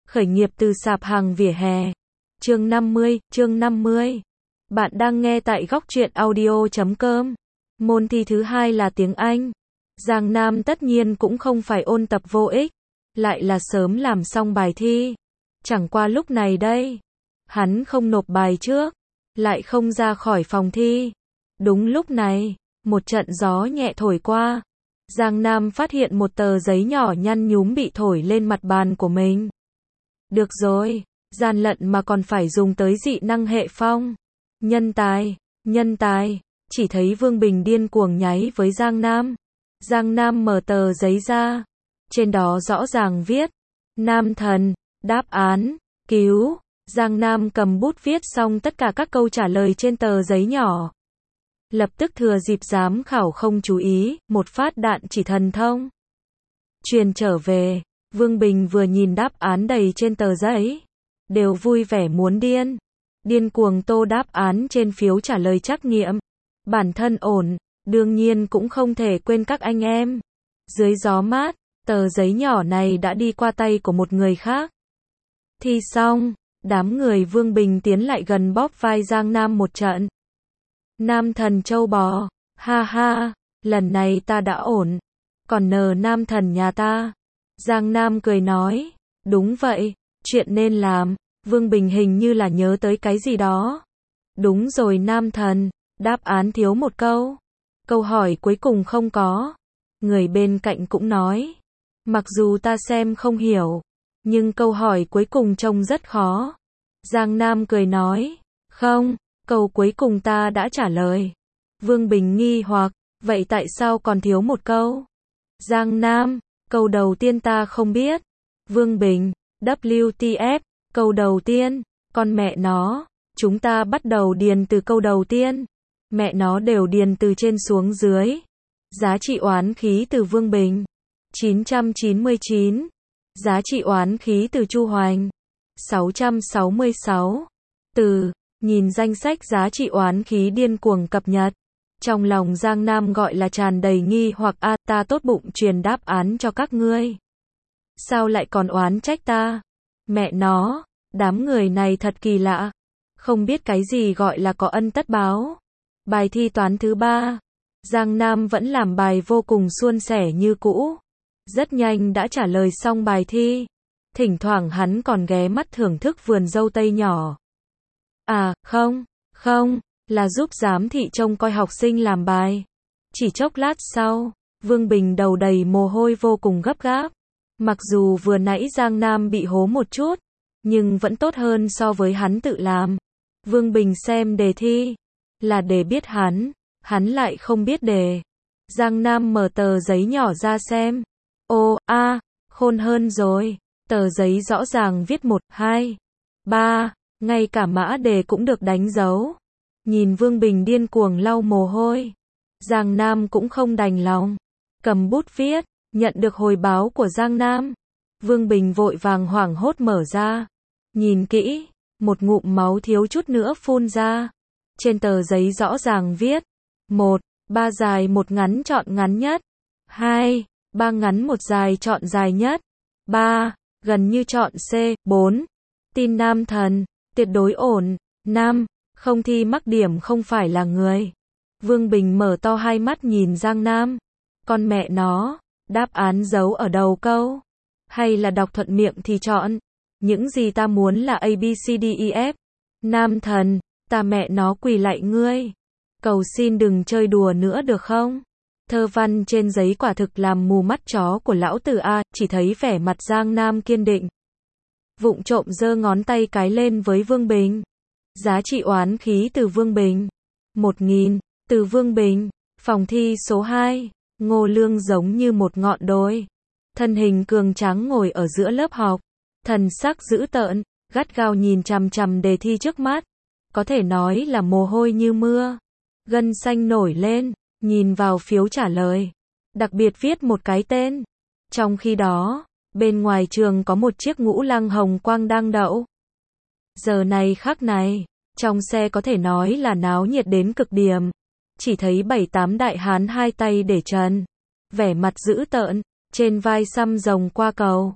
Khởi nghiệp từ sạp hàng vỉa hè. Chương 50. Bạn đang nghe tại góc truyện audio.com. Môn thi thứ hai là tiếng Anh. Giang Nam tất nhiên cũng không phải ôn tập vô ích, lại là sớm làm xong bài thi. Chẳng qua lúc này đây, hắn không nộp bài trước, lại không ra khỏi phòng thi. Đúng lúc này, một trận gió nhẹ thổi qua. Giang Nam phát hiện một tờ giấy nhỏ nhăn nhúm bị thổi lên mặt bàn của mình. Được rồi, gian lận mà còn phải dùng tới dị năng hệ phong. Nhân tài, chỉ thấy Vương Bình điên cuồng nháy với Giang Nam. Giang Nam mở tờ giấy ra. Trên đó rõ ràng viết, Nam thần, đáp án, cứu. Giang Nam cầm bút viết xong tất cả các câu trả lời trên tờ giấy nhỏ. Lập tức thừa dịp giám khảo không chú ý, một phát đạn chỉ thần thông truyền trở về. Vương Bình vừa nhìn đáp án đầy trên tờ giấy, đều vui vẻ muốn điên cuồng tô đáp án trên phiếu trả lời trắc nghiệm. Bản thân ổn, đương nhiên cũng không thể quên các anh em. Dưới gió mát, tờ giấy nhỏ này đã đi qua tay của một người khác. Thi xong, đám người Vương Bình tiến lại gần bóp vai Giang Nam một trận. Nam thần châu bò, ha ha, lần này ta đã ổn, còn nờ nam thần nhà ta. Giang Nam cười nói, đúng vậy, chuyện nên làm. Vương Bình hình như là nhớ tới cái gì đó. Đúng rồi nam thần, đáp án thiếu một câu. Câu hỏi cuối cùng không có. Người bên cạnh cũng nói, mặc dù ta xem không hiểu, nhưng câu hỏi cuối cùng trông rất khó. Giang Nam cười nói, không, câu cuối cùng ta đã trả lời. Vương Bình nghi hoặc, vậy tại sao còn thiếu một câu? Giang Nam, câu đầu tiên ta không biết. Vương Bình, WTF, câu đầu tiên, con mẹ nó, chúng ta bắt đầu điền từ câu đầu tiên. Mẹ nó đều điền từ trên xuống dưới. Giá trị oán khí từ Vương Bình, 999. Giá trị oán khí từ Chu Hoành, 666. Nhìn danh sách giá trị oán khí điên cuồng cập nhật. Trong lòng Giang Nam gọi là tràn đầy nghi hoặc ta tốt bụng truyền đáp án cho các ngươi. Sao lại còn oán trách ta? Mẹ nó, đám người này thật kỳ lạ. Không biết cái gì gọi là có ân tất báo. Bài thi toán thứ 3. Giang Nam vẫn làm bài vô cùng suôn sẻ như cũ. Rất nhanh đã trả lời xong bài thi. Thỉnh thoảng hắn còn ghé mắt thưởng thức vườn dâu tây nhỏ. Không, là giúp giám thị trông coi học sinh làm bài. Chỉ chốc lát sau, Vương Bình đầu đầy mồ hôi vô cùng gấp gáp. Mặc dù vừa nãy Giang Nam bị hố một chút, nhưng vẫn tốt hơn so với hắn tự làm. Vương Bình xem đề thi, là để biết hắn lại không biết đề. Giang Nam mở tờ giấy nhỏ ra xem. Khôn hơn rồi. Tờ giấy rõ ràng viết 1, 2, 3, ngay cả mã đề cũng được đánh dấu. Nhìn Vương Bình điên cuồng lau mồ hôi, Giang Nam cũng không đành lòng, cầm bút viết. Nhận được hồi báo của Giang Nam, Vương Bình vội vàng hoảng hốt mở ra, nhìn kỹ, một ngụm máu thiếu chút nữa phun ra. Trên tờ giấy rõ ràng viết 1, 3 dài 1 ngắn chọn ngắn nhất, 2, 3 ngắn 1 dài chọn dài nhất, 3, gần như chọn C, 4, tin nam thần, tuyệt đối ổn, 5, không thi mắc điểm không phải là người. Vương Bình mở to hai mắt nhìn Giang Nam, con mẹ nó, đáp án giấu ở đầu câu, hay là đọc thuận miệng thì chọn, những gì ta muốn là A B C D E F. Nam thần, ta mẹ nó quỳ lạy ngươi, cầu xin đừng chơi đùa nữa được không? Thơ văn trên giấy quả thực làm mù mắt chó của lão tử chỉ thấy vẻ mặt Giang Nam kiên định. Vụng trộm giơ ngón tay cái lên với Vương Bình. Giá trị oán khí từ Vương Bình, 1000, từ Vương Bình, phòng thi số 2, Ngô Lương giống như một ngọn đồi. Thân hình cường tráng ngồi ở giữa lớp học, thần sắc dữ tợn, gắt gao nhìn chằm chằm đề thi trước mắt. Có thể nói là mồ hôi như mưa, gân xanh nổi lên, nhìn vào phiếu trả lời, đặc biệt viết một cái tên. Trong khi đó, bên ngoài trường có một chiếc ngũ lăng hồng quang đang đậu. Giờ này khắc này, trong xe có thể nói là náo nhiệt đến cực điểm. Chỉ thấy 7-8 đại hán hai tay để trần, vẻ mặt dữ tợn, trên vai xăm rồng qua cầu.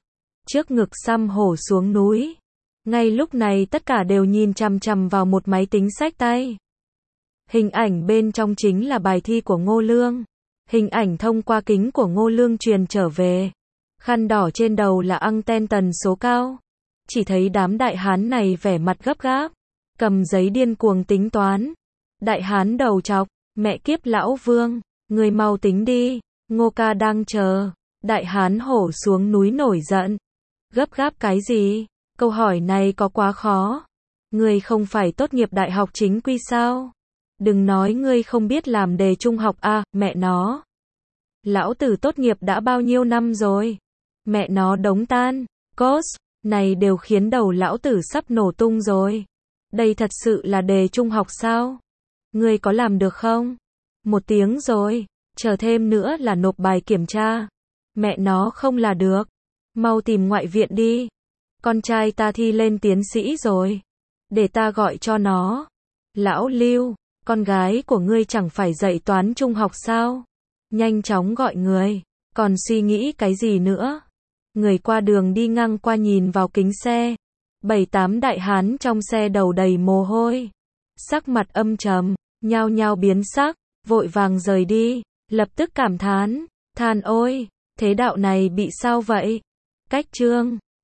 trước ngực xăm hổ xuống núi. Ngay lúc này tất cả đều nhìn chằm chằm vào một máy tính xách tay. Hình ảnh bên trong chính là bài thi của Ngô Lương. Hình ảnh thông qua kính của Ngô Lương truyền trở về. Khăn đỏ trên đầu là anten tần số cao. Chỉ thấy đám đại hán này vẻ mặt gấp gáp, cầm giấy điên cuồng tính toán. Đại hán đầu trọc, mẹ kiếp lão Vương, người mau tính đi, Ngô ca đang chờ. Đại hán hổ xuống núi nổi giận. Gấp gáp cái gì? Câu hỏi này có quá khó. Ngươi không phải tốt nghiệp đại học chính quy sao? Đừng nói ngươi không biết làm đề trung học à, mẹ nó. Lão tử tốt nghiệp đã bao nhiêu năm rồi? Mẹ nó đống tan, cos, này đều khiến đầu lão tử sắp nổ tung rồi. Đây thật sự là đề trung học sao? Ngươi có làm được không? 1 tiếng rồi, chờ thêm nữa là nộp bài kiểm tra. Mẹ nó không là được. Mau tìm ngoại viện đi. Con trai ta thi lên tiến sĩ rồi. Để ta gọi cho nó. Lão Lưu, con gái của ngươi chẳng phải dạy toán trung học sao? Nhanh chóng gọi người. Còn suy nghĩ cái gì nữa? Người qua đường đi ngang qua nhìn vào kính xe. 7-8 đại hán trong xe đầu đầy mồ hôi. Sắc mặt âm trầm, nhao nhao biến sắc, vội vàng rời đi, lập tức cảm thán, than ôi, thế đạo này bị sao vậy? Cách chương